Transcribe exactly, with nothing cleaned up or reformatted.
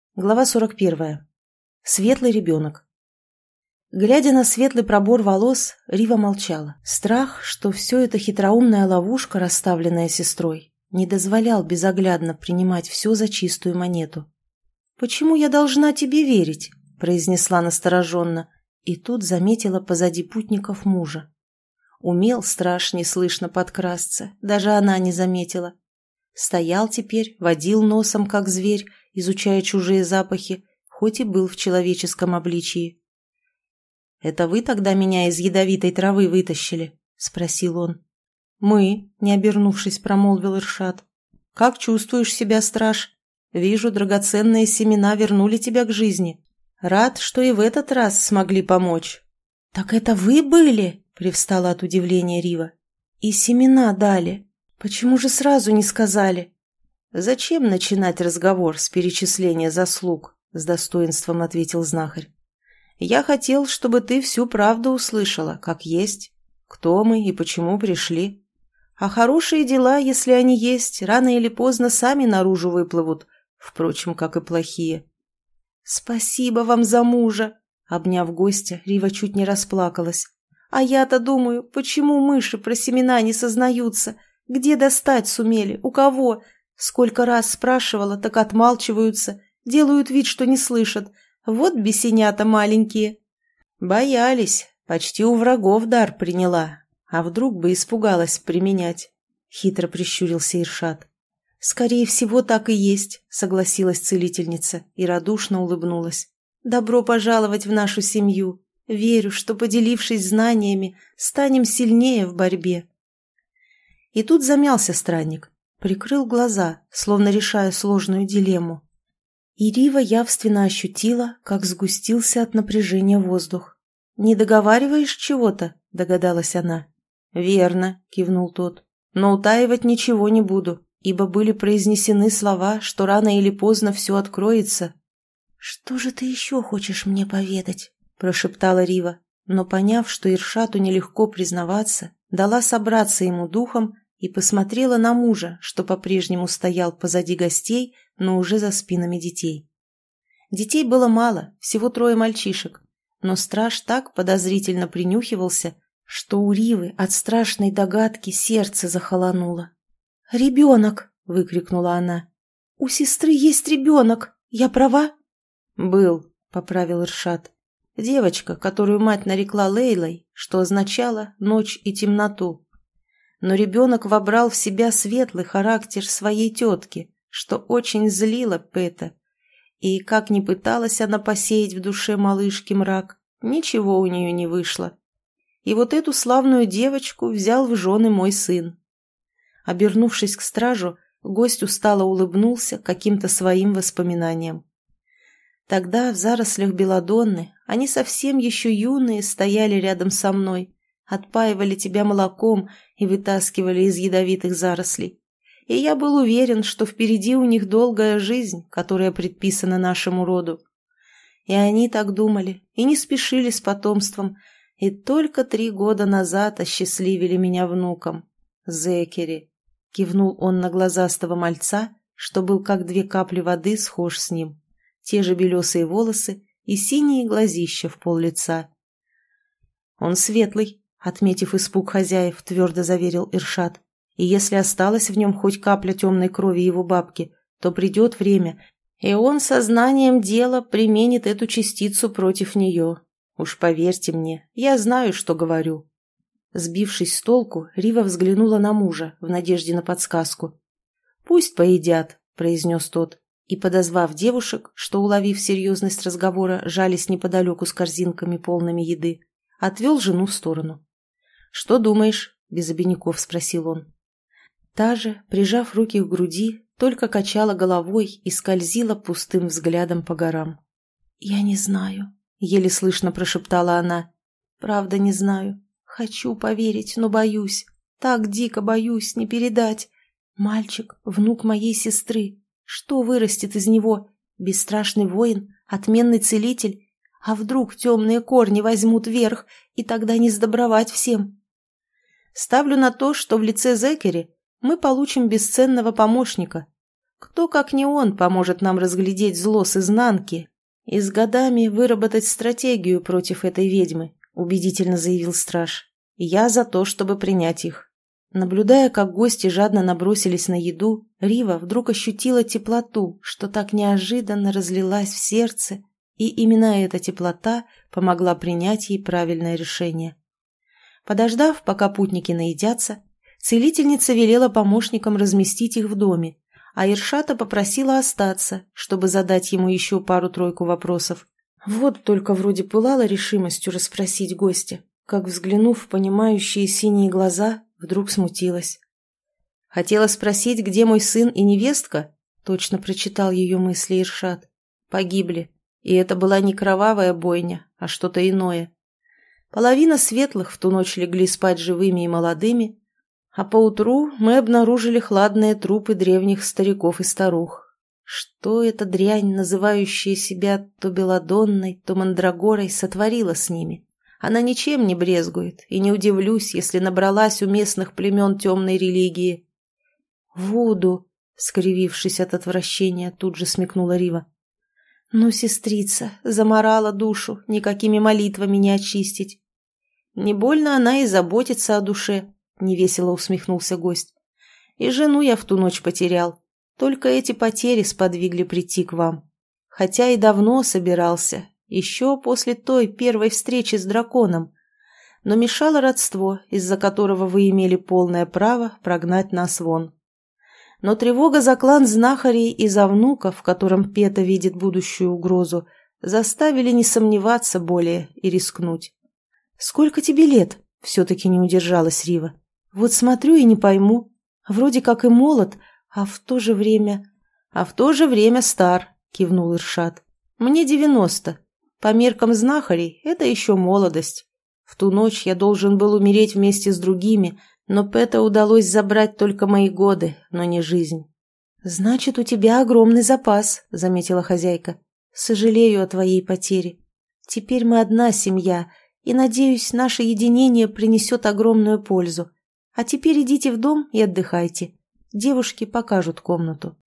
Глава сорок первая. Светлый ребенок. Глядя на светлый пробор волос, Рива молчала. Страх, что все это хитроумная ловушка, расставленная сестрой, не дозволял безоглядно принимать все за чистую монету. «Почему я должна тебе верить?» – произнесла настороженно, и тут заметила позади путников мужа. Умел страж неслышно подкрасться, даже она не заметила. Стоял теперь, водил носом, как зверь, изучая чужие запахи, хоть и был в человеческом обличии. «Это вы тогда меня из ядовитой травы вытащили?» — спросил он. «Мы», — не обернувшись, промолвил Иршад. «Как чувствуешь себя, страж? Вижу, драгоценные семена вернули тебя к жизни. Рад, что и в этот раз смогли помочь». «Так это вы были?» — привстала от удивления Рива. «И семена дали. Почему же сразу не сказали?» «Зачем начинать разговор с перечисления заслуг?» — с достоинством ответил знахарь. «Я хотел, чтобы ты всю правду услышала, как есть, кто мы и почему пришли. А хорошие дела, если они есть, рано или поздно сами наружу выплывут, впрочем, как и плохие». «Спасибо вам за мужа!» — обняв гостя, Рива чуть не расплакалась. «А я-то думаю, почему мыши про семена не сознаются? Где достать сумели? У кого? Сколько раз спрашивала, так отмалчиваются, делают вид, что не слышат. Вот бесенята маленькие». «Боялись, почти у врагов дар приняла. А вдруг бы испугалась применять?» — хитро прищурился Иршад. «Скорее всего, так и есть», — согласилась целительница и радушно улыбнулась. «Добро пожаловать в нашу семью. Верю, что, поделившись знаниями, станем сильнее в борьбе». И тут замялся странник. Прикрыл глаза, словно решая сложную дилемму. И Рива явственно ощутила, как сгустился от напряжения воздух. «Не договариваешь чего-то?» — догадалась она. «Верно», — кивнул тот. «Но утаивать ничего не буду, ибо были произнесены слова, что рано или поздно все откроется». «Что же ты еще хочешь мне поведать?» — прошептала Рива, но, поняв, что Иршату нелегко признаваться, дала собраться ему духом и посмотрела на мужа, что по-прежнему стоял позади гостей, но уже за спинами детей. Детей было мало, всего трое мальчишек, но страж так подозрительно принюхивался, что у Ривы от страшной догадки сердце захолонуло. «Ребенок!» — выкрикнула она. «У сестры есть ребенок! Я права?» «Был», — поправил Иршад. «Девочка, которую мать нарекла Лейлой, что означало ночь и темноту. Но ребенок вобрал в себя светлый характер своей тетки, что очень злило Пэта. И как ни пыталась она посеять в душе малышки мрак, ничего у нее не вышло. И вот эту славную девочку взял в жены мой сын». Обернувшись к стражу, гость устало улыбнулся каким-то своим воспоминаниям. Тогда в зарослях белладонны они совсем еще юные стояли рядом со мной, отпаивали тебя молоком и вытаскивали из ядовитых зарослей. И я был уверен, что впереди у них долгая жизнь, которая предписана нашему роду. И они так думали, и не спешили с потомством, и только три года назад осчастливили меня внуком. Зекери, — кивнул он на глазастого мальца, что был как две капли воды схож с ним. Те же белесые волосы и синие глазища в пол лица. «Он светлый», — отметив испуг хозяев, твердо заверил Иршад. «И если осталась в нем хоть капля темной крови его бабки, то придет время, и он сознанием дела применит эту частицу против нее. Уж поверьте мне, я знаю, что говорю». Сбившись с толку, Рива взглянула на мужа в надежде на подсказку. «Пусть поедят», — произнес тот, и, подозвав девушек, что, уловив серьезность разговора, жались неподалеку с корзинками, полными еды, отвел жену в сторону. «Что думаешь?» — без обиняков спросил он. Та же, прижав руки к груди, только качала головой и скользила пустым взглядом по горам. «Я не знаю», — еле слышно прошептала она. «Правда не знаю. Хочу поверить, но боюсь. Так дико боюсь, не передать. Мальчик, внук моей сестры. Что вырастет из него? Бесстрашный воин? Отменный целитель? А вдруг темные корни возьмут верх, и тогда не сдобровать всем?» «Ставлю на то, что в лице Зекери мы получим бесценного помощника. Кто, как не он, поможет нам разглядеть зло с изнанки и с годами выработать стратегию против этой ведьмы, убедительно заявил страж. Я за то, чтобы принять их. Наблюдая, как гости жадно набросились на еду, Рива вдруг ощутила теплоту, что так неожиданно разлилась в сердце, и именно эта теплота помогла принять ей правильное решение. Подождав, пока путники наедятся, целительница велела помощникам разместить их в доме, а Иршата попросила остаться, чтобы задать ему еще пару-тройку вопросов. Вот только вроде пылала решимостью расспросить гостя, как, взглянув в понимающие синие глаза, вдруг смутилась. «Хотела спросить, где мой сын и невестка?» — точно прочитал ее мысли Иршат. «Погибли, и это была не кровавая бойня, а что-то иное. Половина светлых в ту ночь легли спать живыми и молодыми, а поутру мы обнаружили хладные трупы древних стариков и старух. Что эта дрянь, называющая себя то Беладонной, то Мандрагорой, сотворила с ними? Она ничем не брезгует, и не удивлюсь, если набралась у местных племен темной религии». «Вуду», — скривившись от отвращения, тут же смекнула Рива. «Ну, сестрица, заморала душу, никакими молитвами не очистить». «Не больно она и заботится о душе», — невесело усмехнулся гость. «И жену я в ту ночь потерял. Только эти потери сподвигли прийти к вам. Хотя и давно собирался, еще после той первой встречи с драконом. Но мешало родство, из-за которого вы имели полное право прогнать нас вон. Но тревога за клан знахарей и за внука, в котором Пета видит будущую угрозу, заставили не сомневаться более и рискнуть». «Сколько тебе лет?» — все-таки не удержалась Рива. «Вот смотрю и не пойму. Вроде как и молод, а в то же время...» «А в то же время стар», — кивнул Иршат. «Мне девяносто. По меркам знахарей это еще молодость. В ту ночь я должен был умереть вместе с другими, но Пэта удалось забрать только мои годы, но не жизнь». «Значит, у тебя огромный запас», — заметила хозяйка. «Сожалею о твоей потере. Теперь мы одна семья, и, надеюсь, наше единение принесет огромную пользу. А теперь идите в дом и отдыхайте. Девушки покажут комнату».